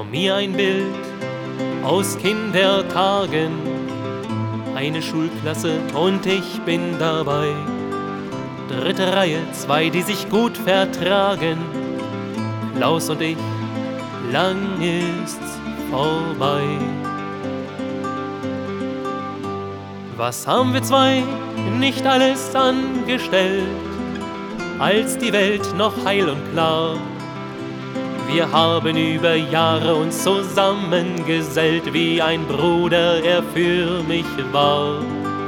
mir ein Bild aus Kindertagen, eine Schulklasse und ich bin dabei. Dritte Reihe, zwei, die sich gut vertragen, Klaus und ich, lang ist's vorbei. Was haben wir zwei nicht alles angestellt, als die Welt noch heil und klar? Wir haben über Jahre uns zusammengesellt, wie ein Bruder er für mich war.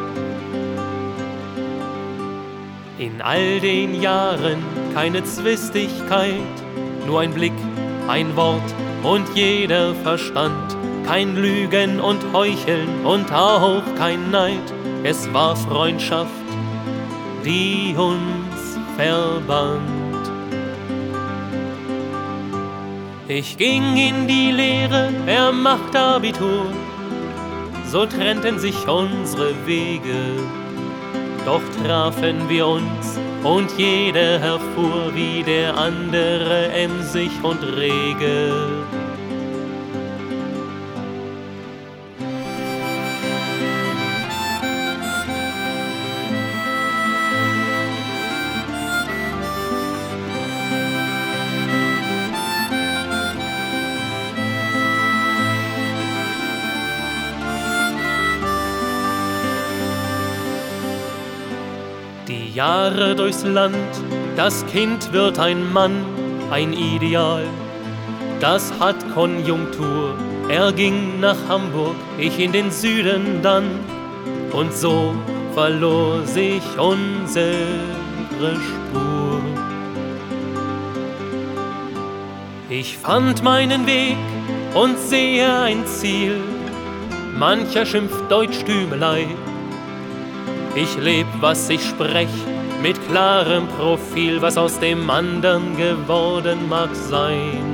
In all den Jahren keine Zwistigkeit, nur ein Blick, ein Wort und jeder Verstand. Kein Lügen und Heucheln und auch kein Neid. Es war Freundschaft, die uns verband. Ich ging in die Lehre, er macht Abitur. So trennten sich unsere Wege. Doch trafen wir uns und jeder erfuhr, wie der andere emsig und rege. Die Jahre durchs Land, das Kind wird ein Mann, ein Ideal, das hat Konjunktur. Er ging nach Hamburg, ich in den Süden dann, und so verlor sich unsere Spur. Ich fand meinen Weg und sehe ein Ziel, mancher schimpft Deutschtümelei. Ich leb, was ich sprech, mit klarem Profil, was aus dem andern geworden mag sein.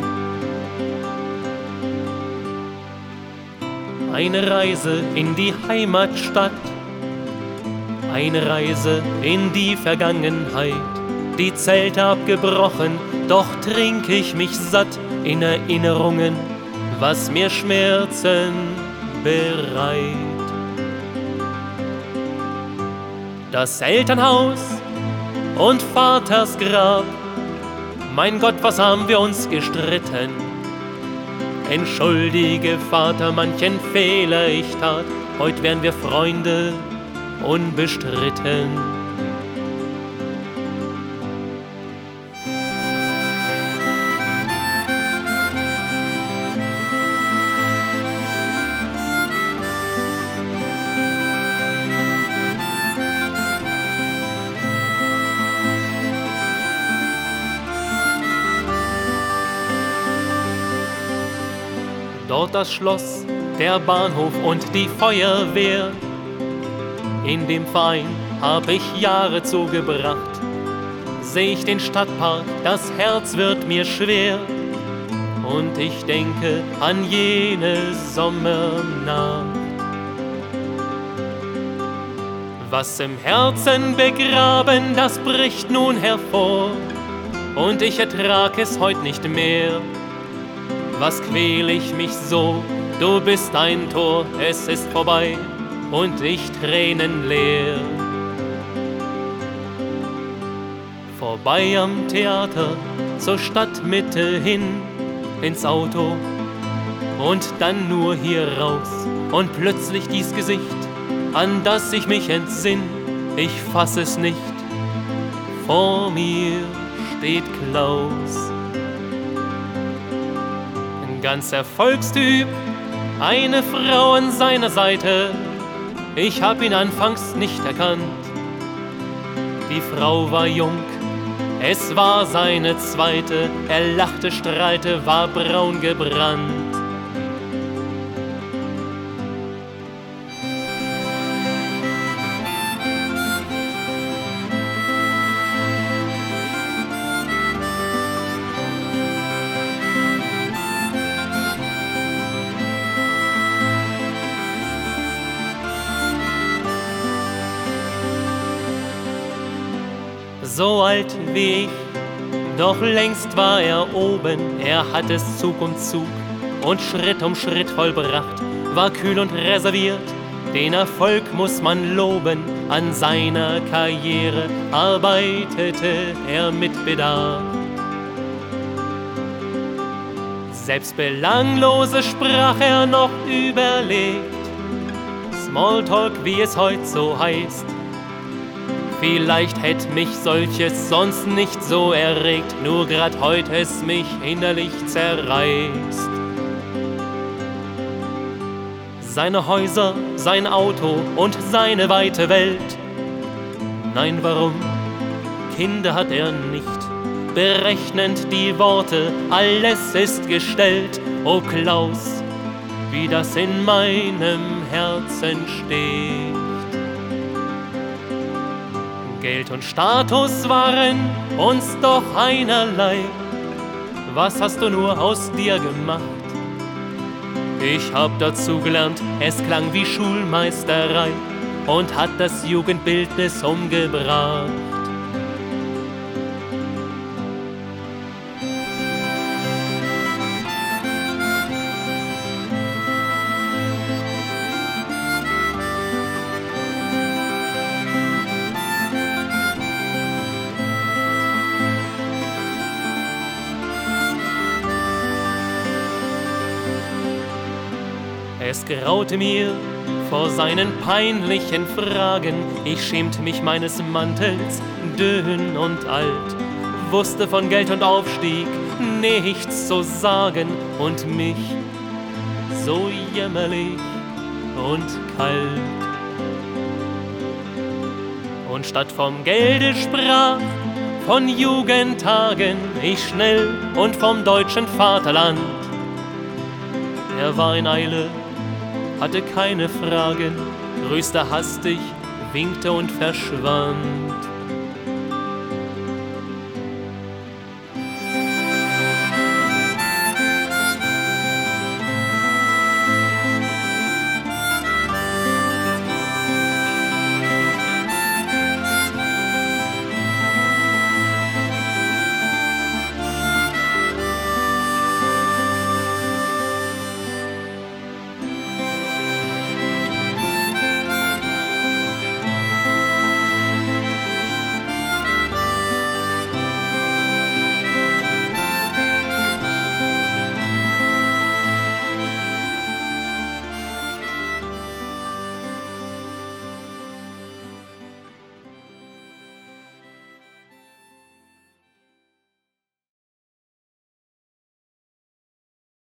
Eine Reise in die Heimatstadt, eine Reise in die Vergangenheit. Die Zelte abgebrochen, doch trink ich mich satt in Erinnerungen, was mir Schmerzen bereit. Das Elternhaus und Vaters Grab, mein Gott, was haben wir uns gestritten. Entschuldige, Vater, manchen Fehler ich tat, heut wären wir Freunde unbestritten. Dort das Schloss, der Bahnhof und die Feuerwehr. In dem Verein hab ich Jahre zugebracht. Seh ich den Stadtpark, das Herz wird mir schwer. Und ich denke an jene Sommernacht. Was im Herzen begraben, das bricht nun hervor. Und ich ertrag es heut nicht mehr. Was quäl ich mich so, du bist ein Tor, es ist vorbei und ich tränenleer. Vorbei am Theater, zur Stadtmitte hin, ins Auto und dann nur hier raus. Und plötzlich dies Gesicht, an das ich mich entsinn, ich fass es nicht, vor mir steht Klaus. Ganz Erfolgstyp, eine Frau an seiner Seite. Ich hab ihn anfangs nicht erkannt. Die Frau war jung, es war seine zweite. Er lachte, strahlte, war braun gebrannt. So alt wie ich, doch längst war er oben. Er hat es Zug um Zug und Schritt um Schritt vollbracht, war kühl und reserviert. Den Erfolg muss man loben, an seiner Karriere arbeitete er mit Bedacht. Selbst belanglose sprach er noch überlegt, Smalltalk, wie es heut so heißt. Vielleicht hätt mich solches sonst nicht so erregt, nur grad heut es mich innerlich zerreißt. Seine Häuser, sein Auto und seine weite Welt. Nein, warum? Kinder hat er nicht. Berechnend die Worte, alles ist gestellt. O Klaus, wie das in meinem Herzen steht. Geld und Status waren uns doch einerlei. Was hast du nur aus dir gemacht? Ich hab dazu gelernt, es klang wie Schulmeisterei und hat das Jugendbildnis umgebracht. Es graute mir vor seinen peinlichen Fragen, ich schämte mich meines Mantels, dünn und alt, wusste von Geld und Aufstieg nichts zu sagen und mich so jämmerlich und kalt. Und statt vom Gelde sprach, von Jugendtagen ich schnell und vom deutschen Vaterland. Er war in Eile, hatte keine Fragen, grüßte hastig, winkte und verschwand.